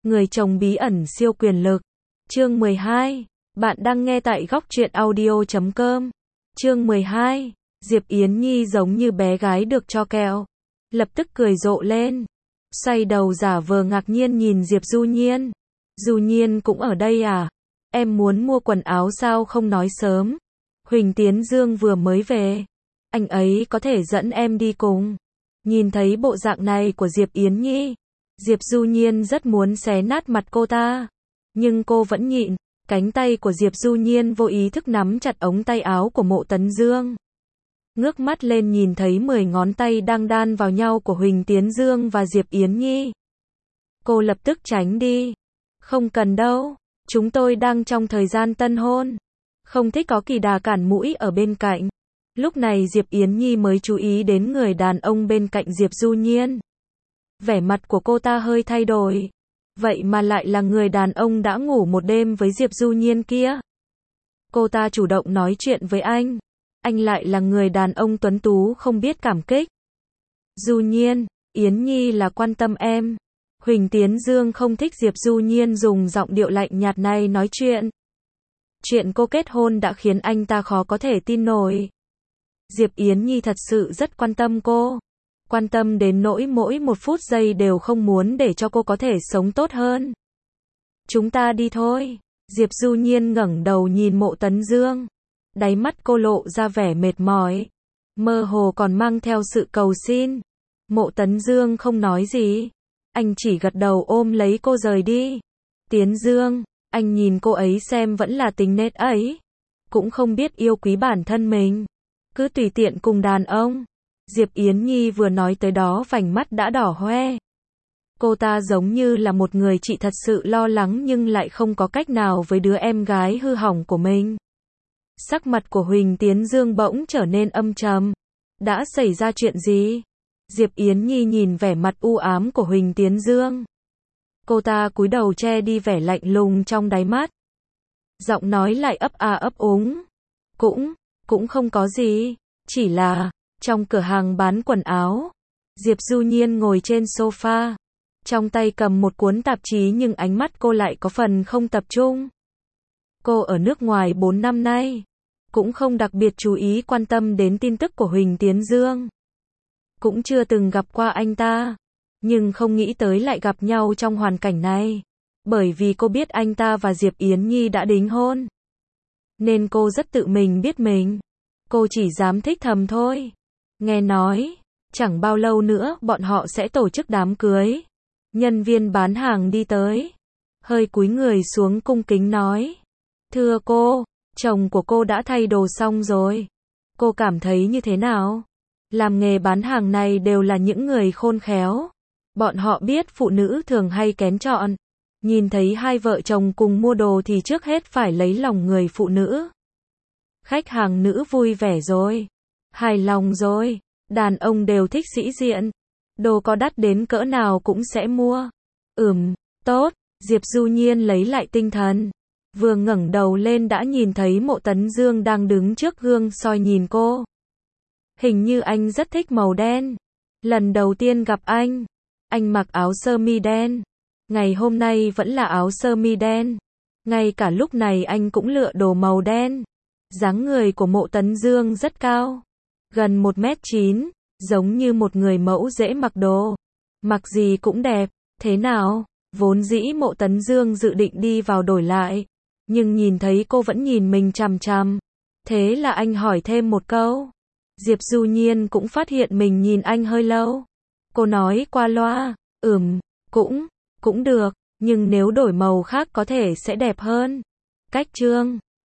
Người chồng bí ẩn siêu quyền lực. Chương 12. Bạn đang nghe tại góc truyện audio.com. Chương 12. Diệp Yến Nhi giống như bé gái được cho kẹo. Lập tức cười rộ lên. Xoay đầu giả vờ ngạc nhiên nhìn Diệp Du Nhiên. Du Nhiên cũng ở đây à? Em muốn mua quần áo sao không nói sớm? Huỳnh Tiến Dương vừa mới về. Anh ấy có thể dẫn em đi cùng. Nhìn thấy bộ dạng này của Diệp Yến Nhi, Diệp Du Nhiên rất muốn xé nát mặt cô ta. Nhưng cô vẫn nhịn. Cánh tay của Diệp Du Nhiên vô ý thức nắm chặt ống tay áo của Mộ Tấn Dương. Ngước mắt lên nhìn thấy 10 ngón tay đang đan vào nhau của Huỳnh Tiến Dương và Diệp Yến Nhi. Cô lập tức tránh đi. Không cần đâu, chúng tôi đang trong thời gian tân hôn. Không thích có kỳ đà cản mũi ở bên cạnh. Lúc này Diệp Yến Nhi mới chú ý đến người đàn ông bên cạnh Diệp Du Nhiên. Vẻ mặt của cô ta hơi thay đổi. Vậy mà lại là người đàn ông đã ngủ một đêm với Diệp Du Nhiên kia. Cô ta chủ động nói chuyện với anh. Anh lại là người đàn ông tuấn tú không biết cảm kích. Du Nhiên, Yến Nhi là quan tâm em. Huỳnh Tiến Dương không thích Diệp Du Nhiên dùng giọng điệu lạnh nhạt này nói chuyện. Chuyện cô kết hôn đã khiến anh ta khó có thể tin nổi. Diệp Yến Nhi thật sự rất quan tâm cô. Quan tâm đến nỗi mỗi một phút giây đều không muốn để cho cô có thể sống tốt hơn. Chúng ta đi thôi. Diệp Du Nhiên ngẩng đầu nhìn Mộ Tấn Dương. Đáy mắt cô lộ ra vẻ mệt mỏi. Mơ hồ còn mang theo sự cầu xin. Mộ Tấn Dương không nói gì. Anh chỉ gật đầu ôm lấy cô rời đi. Tiến Dương, anh nhìn cô ấy xem vẫn là tính nết ấy. Cũng không biết yêu quý bản thân mình. Cứ tùy tiện cùng đàn ông. Diệp Yến Nhi vừa nói tới đó vành mắt đã đỏ hoe. Cô ta giống như là một người chị thật sự lo lắng nhưng lại không có cách nào với đứa em gái hư hỏng của mình. Sắc mặt của Huỳnh Tiến Dương bỗng trở nên âm trầm. Đã xảy ra chuyện gì? Diệp Yến Nhi nhìn vẻ mặt u ám của Huỳnh Tiến Dương. Cô ta cúi đầu che đi vẻ lạnh lùng trong đáy mắt. Giọng nói lại ấp a ấp úng. Cũng không có gì. Chỉ là, trong cửa hàng bán quần áo, Diệp Du Nhiên ngồi trên sofa. Trong tay cầm một cuốn tạp chí nhưng ánh mắt cô lại có phần không tập trung. Cô ở nước ngoài 4 năm nay. Cũng không đặc biệt chú ý quan tâm đến tin tức của Huỳnh Tiến Dương. Cũng chưa từng gặp qua anh ta. Nhưng không nghĩ tới lại gặp nhau trong hoàn cảnh này. Bởi vì cô biết anh ta và Diệp Yến Nhi đã đính hôn. Nên cô rất tự mình biết mình. Cô chỉ dám thích thầm thôi. Nghe nói, chẳng bao lâu nữa bọn họ sẽ tổ chức đám cưới. Nhân viên bán hàng đi tới. Hơi cúi người xuống cung kính nói. Thưa cô, chồng của cô đã thay đồ xong rồi. Cô cảm thấy như thế nào? Làm nghề bán hàng này đều là những người khôn khéo. Bọn họ biết phụ nữ thường hay kén chọn. Nhìn thấy hai vợ chồng cùng mua đồ thì trước hết phải lấy lòng người phụ nữ. Khách hàng nữ vui vẻ rồi. Hài lòng rồi. Đàn ông đều thích sĩ diện. Đồ có đắt đến cỡ nào cũng sẽ mua. Tốt. Diệp Du Nhiên lấy lại tinh thần. Vừa ngẩng đầu lên đã nhìn thấy Mộ Tấn Dương đang đứng trước gương soi nhìn cô. Hình như anh rất thích màu đen. Lần đầu tiên gặp anh mặc áo sơ mi đen. Ngày hôm nay vẫn là áo sơ mi đen. Ngay cả lúc này anh cũng lựa đồ màu đen. Dáng người của Mộ Tấn Dương rất cao. Gần 1m9, giống như một người mẫu dễ mặc đồ. Mặc gì cũng đẹp. Thế nào? Vốn dĩ Mộ Tấn Dương dự định đi vào đổi lại. Nhưng nhìn thấy cô vẫn nhìn mình chằm chằm. Thế là anh hỏi thêm một câu. Diệp Du Nhiên cũng phát hiện mình nhìn anh hơi lâu. Cô nói qua loa. Cũng được. Nhưng nếu đổi màu khác có thể sẽ đẹp hơn. Cách trương.